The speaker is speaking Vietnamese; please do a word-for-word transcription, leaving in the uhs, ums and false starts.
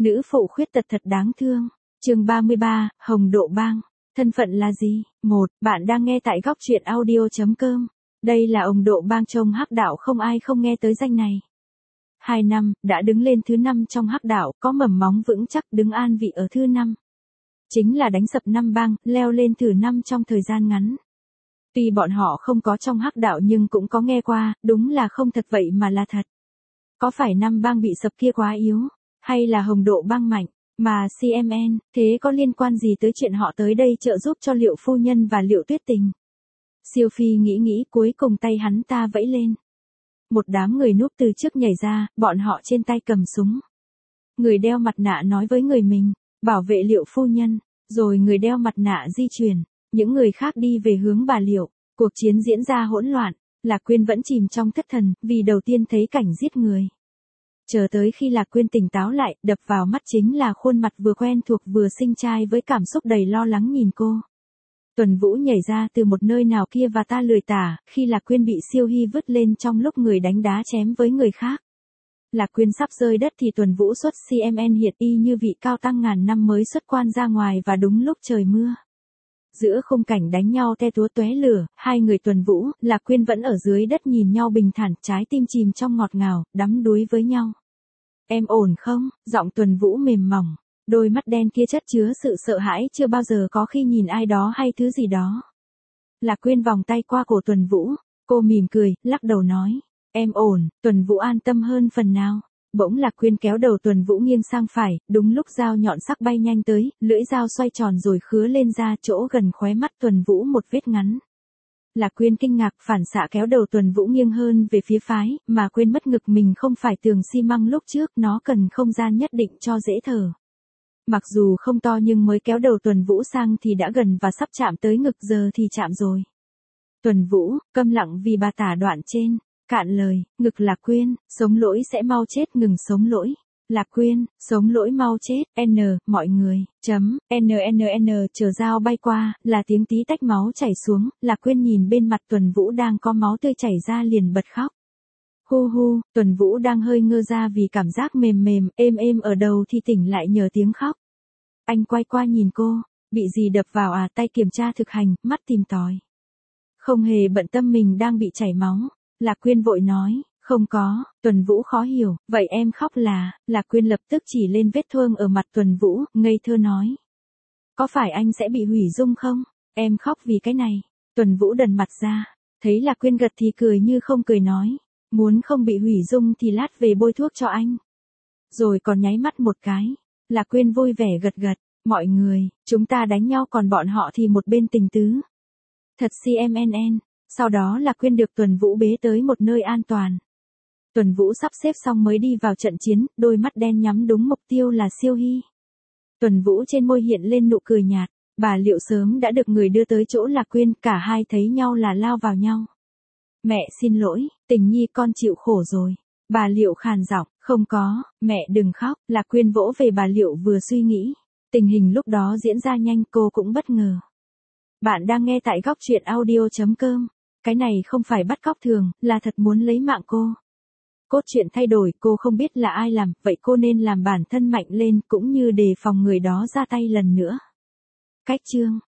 Nữ phụ khuyết tật thật đáng thương. Chương ba mươi ba, Hồng Độ Bang. Thân phận là gì? Một, bạn đang nghe tại góc truyện audio chấm com. Đây là Hồng Độ Bang trong hắc đạo, không ai không nghe tới danh này. Hai năm, đã đứng lên thứ năm trong hắc đạo, có mầm móng vững chắc, đứng an vị ở thứ năm. Chính là đánh sập năm bang, leo lên thứ năm trong thời gian ngắn. Tuy bọn họ không có trong hắc đạo nhưng cũng có nghe qua, đúng là không thật vậy mà là thật. Có phải năm bang bị sập kia quá yếu, hay là Hồng Độ Bang mạnh, mà xê em en, thế có liên quan gì tới chuyện họ tới đây trợ giúp cho Liệu phu nhân và Liệu Tuyết Tình? Siêu Phi nghĩ nghĩ, cuối cùng tay hắn ta vẫy lên. Một đám người núp từ trước nhảy ra, bọn họ trên tay cầm súng. Người đeo mặt nạ nói với người mình, bảo vệ Liệu phu nhân, rồi người đeo mặt nạ di chuyển, những người khác đi về hướng bà Liệu. Cuộc chiến diễn ra hỗn loạn, Lạc Quyên vẫn chìm trong thất thần, vì đầu tiên thấy cảnh giết người. Chờ tới khi Lạc Quyên tỉnh táo lại, đập vào mắt chính là khuôn mặt vừa quen thuộc vừa xinh trai với cảm xúc đầy lo lắng nhìn cô. Tuần Vũ nhảy ra từ một nơi nào kia và ta lười tả, khi Lạc Quyên bị Siêu Hy vứt lên trong lúc người đánh đá chém với người khác. Lạc Quyên sắp rơi đất thì Tuần Vũ xuất xê em en hiện y như vị cao tăng ngàn năm mới xuất quan ra ngoài và đúng lúc trời mưa. Giữa khung cảnh đánh nhau te túa tóe lửa, hai người Tuần Vũ, Lạc Quyên vẫn ở dưới đất nhìn nhau bình thản, trái tim chìm trong ngọt ngào, đắm đuối với nhau. Em ổn không? Giọng Tuần Vũ mềm mỏng, đôi mắt đen kia chất chứa sự sợ hãi chưa bao giờ có khi nhìn ai đó hay thứ gì đó. Lạc Quyên vòng tay qua cổ Tuần Vũ, cô mỉm cười, lắc đầu nói, em ổn. Tuần Vũ an tâm hơn phần nào. Bỗng Lạc Quyên kéo đầu Tuần Vũ nghiêng sang phải, đúng lúc dao nhọn sắc bay nhanh tới, lưỡi dao xoay tròn rồi khứa lên ra chỗ gần khóe mắt Tuần Vũ một vết ngắn. Lạc Quyên kinh ngạc phản xạ kéo đầu Tuần Vũ nghiêng hơn về phía phái, mà quên mất ngực mình không phải tường xi măng lúc trước, nó cần không gian nhất định cho dễ thở. Mặc dù không to nhưng mới kéo đầu Tuần Vũ sang thì đã gần và sắp chạm tới ngực, giờ thì chạm rồi. Tuần Vũ, câm lặng vì bà tả đoạn trên. Cạn lời, ngực Lạc Quyên, sống lỗi sẽ mau chết, ngừng sống lỗi. Lạc Quyên, sống lỗi mau chết, N, mọi người, chấm, N N N, chờ dao bay qua, là tiếng tí tách máu chảy xuống, Lạc Quyên nhìn bên mặt Tuần Vũ đang có máu tươi chảy ra liền bật khóc. Hu hu, Tuần Vũ đang hơi ngơ ra vì cảm giác mềm mềm, êm êm ở đầu thì tỉnh lại nhờ tiếng khóc. Anh quay qua nhìn cô, bị gì đập vào à? Tay kiểm tra thực hành, mắt tìm tòi. Không hề bận tâm mình đang bị chảy máu. Lạc Quyên vội nói, không có. Tuần Vũ khó hiểu, vậy em khóc là? Lạc Quyên lập tức chỉ lên vết thương ở mặt Tuần Vũ, ngây thơ nói. Có phải anh sẽ bị hủy dung không? Em khóc vì cái này. Tuần Vũ đần mặt ra, thấy Lạc Quyên gật thì cười như không cười nói, muốn không bị hủy dung thì lát về bôi thuốc cho anh. Rồi còn nháy mắt một cái. Lạc Quyên vui vẻ gật gật, mọi người, chúng ta đánh nhau còn bọn họ thì một bên tình tứ. Thật xê em en. Sau đó Lạc Quyên được Tuần Vũ bế tới một nơi an toàn. Tuần Vũ sắp xếp xong mới đi vào trận chiến, đôi mắt đen nhắm đúng mục tiêu là Siêu Hy. Tuần Vũ trên môi hiện lên nụ cười nhạt, bà Liệu sớm đã được người đưa tới chỗ Lạc Quyên, cả hai thấy nhau là lao vào nhau. Mẹ xin lỗi, Tình Nhi con chịu khổ rồi. Bà Liệu khàn giọng, không có, mẹ đừng khóc. Lạc Quyên vỗ về bà Liệu vừa suy nghĩ. Tình hình lúc đó diễn ra nhanh, cô cũng bất ngờ. Bạn đang nghe tại góc truyện audio chấm com. Cái này không phải bắt cóc thường, là thật muốn lấy mạng cô. Cốt truyện thay đổi, cô không biết là ai làm, vậy cô nên làm bản thân mạnh lên cũng như đề phòng người đó ra tay lần nữa. Cách chương